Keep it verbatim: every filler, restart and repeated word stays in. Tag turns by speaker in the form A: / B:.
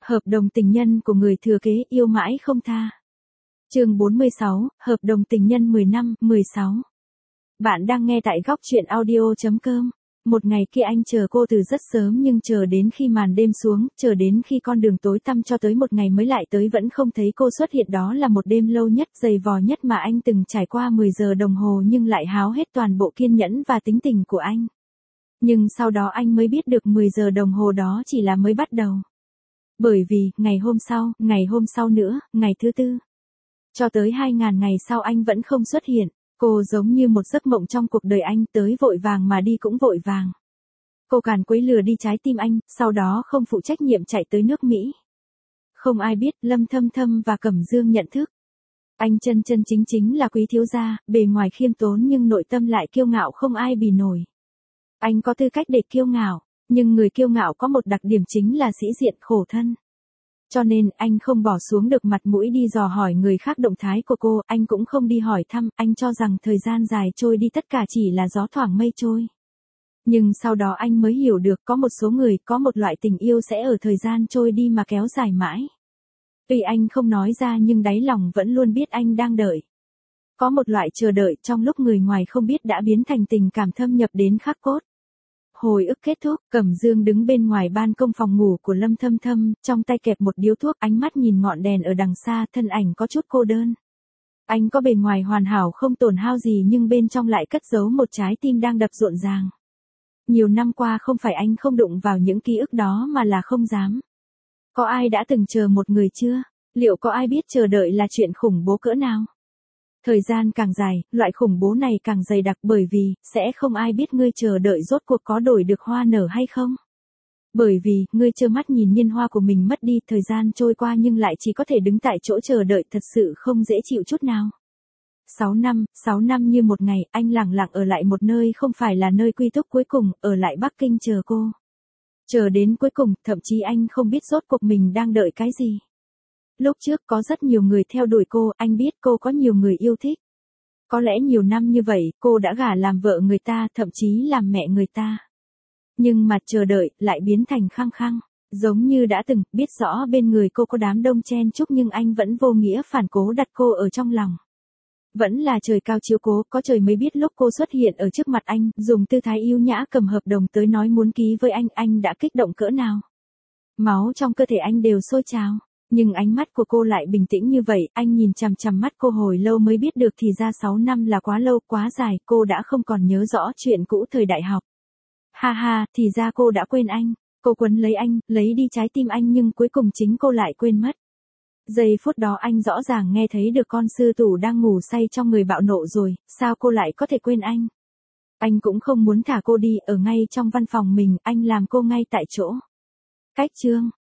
A: Hợp đồng tình nhân của người thừa kế yêu mãi không tha. Chương bốn mươi sáu, hợp đồng tình nhân mười năm, mười sáu. Bạn đang nghe tại góc truyện audio chấm com. Một ngày kia anh chờ cô từ rất sớm nhưng chờ đến khi màn đêm xuống, chờ đến khi con đường tối tăm cho tới một ngày mới lại tới vẫn không thấy cô xuất hiện. Đó là một đêm lâu nhất, dày vò nhất mà anh từng trải qua. Mười giờ đồng hồ nhưng lại háo hết toàn bộ kiên nhẫn và tính tình của anh. Nhưng sau đó anh mới biết được mười giờ đồng hồ đó chỉ là mới bắt đầu. Bởi vì, ngày hôm sau, ngày hôm sau nữa, ngày thứ tư. Cho tới hai ngàn ngày sau anh vẫn không xuất hiện. Cô giống như một giấc mộng trong cuộc đời anh, tới vội vàng mà đi cũng vội vàng. Cô càn quấy lừa đi trái tim anh, sau đó không phụ trách nhiệm chạy tới nước Mỹ. Không ai biết, Lâm Thâm Thâm và Cẩm Dương nhận thức. Anh chân chân chính chính là quý thiếu gia, bề ngoài khiêm tốn nhưng nội tâm lại kiêu ngạo không ai bì nổi. Anh có tư cách để kiêu ngạo, nhưng người kiêu ngạo có một đặc điểm chính là sĩ diện khổ thân. Cho nên, anh không bỏ xuống được mặt mũi đi dò hỏi người khác động thái của cô, anh cũng không đi hỏi thăm, anh cho rằng thời gian dài trôi đi tất cả chỉ là gió thoảng mây trôi. Nhưng sau đó anh mới hiểu được có một số người, có một loại tình yêu sẽ ở thời gian trôi đi mà kéo dài mãi. Tuy anh không nói ra nhưng đáy lòng vẫn luôn biết anh đang đợi. Có một loại chờ đợi trong lúc người ngoài không biết đã biến thành tình cảm thâm nhập đến khắc cốt. Hồi ức kết thúc, Cẩm Dương đứng bên ngoài ban công phòng ngủ của Lâm Thâm Thâm, trong tay kẹp một điếu thuốc, ánh mắt nhìn ngọn đèn ở đằng xa, thân ảnh có chút cô đơn. Anh có bề ngoài hoàn hảo không tổn hao gì nhưng bên trong lại cất giấu một trái tim đang đập rộn ràng. Nhiều năm qua không phải anh không đụng vào những ký ức đó mà là không dám. Có ai đã từng chờ một người chưa? Liệu có ai biết chờ đợi là chuyện khủng bố cỡ nào? Thời gian càng dài, loại khủng bố này càng dày đặc bởi vì, sẽ không ai biết ngươi chờ đợi rốt cuộc có đổi được hoa nở hay không. Bởi vì, ngươi trơ mắt nhìn niên hoa của mình mất đi, thời gian trôi qua nhưng lại chỉ có thể đứng tại chỗ chờ đợi, thật sự không dễ chịu chút nào. Sáu năm, sáu năm như một ngày, anh lẳng lặng ở lại một nơi không phải là nơi quy túc cuối cùng, ở lại Bắc Kinh chờ cô. Chờ đến cuối cùng, thậm chí anh không biết rốt cuộc mình đang đợi cái gì. Lúc trước có rất nhiều người theo đuổi cô, anh biết cô có nhiều người yêu thích. Có lẽ nhiều năm như vậy, cô đã gả làm vợ người ta, thậm chí làm mẹ người ta. Nhưng mà chờ đợi, lại biến thành khăng khăng. Giống như đã từng, biết rõ bên người cô có đám đông chen chúc nhưng anh vẫn vô nghĩa phản cố đặt cô ở trong lòng. Vẫn là trời cao chiếu cố, có trời mới biết lúc cô xuất hiện ở trước mặt anh, dùng tư thái yêu nhã cầm hợp đồng tới nói muốn ký với anh, anh đã kích động cỡ nào. Máu trong cơ thể anh đều sôi trào. Nhưng ánh mắt của cô lại bình tĩnh như vậy, anh nhìn chằm chằm mắt cô hồi lâu mới biết được thì ra sáu năm là quá lâu, quá dài, cô đã không còn nhớ rõ chuyện cũ thời đại học. Ha ha, thì ra cô đã quên anh, cô quấn lấy anh, lấy đi trái tim anh nhưng cuối cùng chính cô lại quên mất. Giây phút đó anh rõ ràng nghe thấy được con sư tử đang ngủ say trong người bạo nộ rồi, sao cô lại có thể quên anh? Anh cũng không muốn thả cô đi, ở ngay trong văn phòng mình, anh làm cô ngay tại chỗ. Cách chương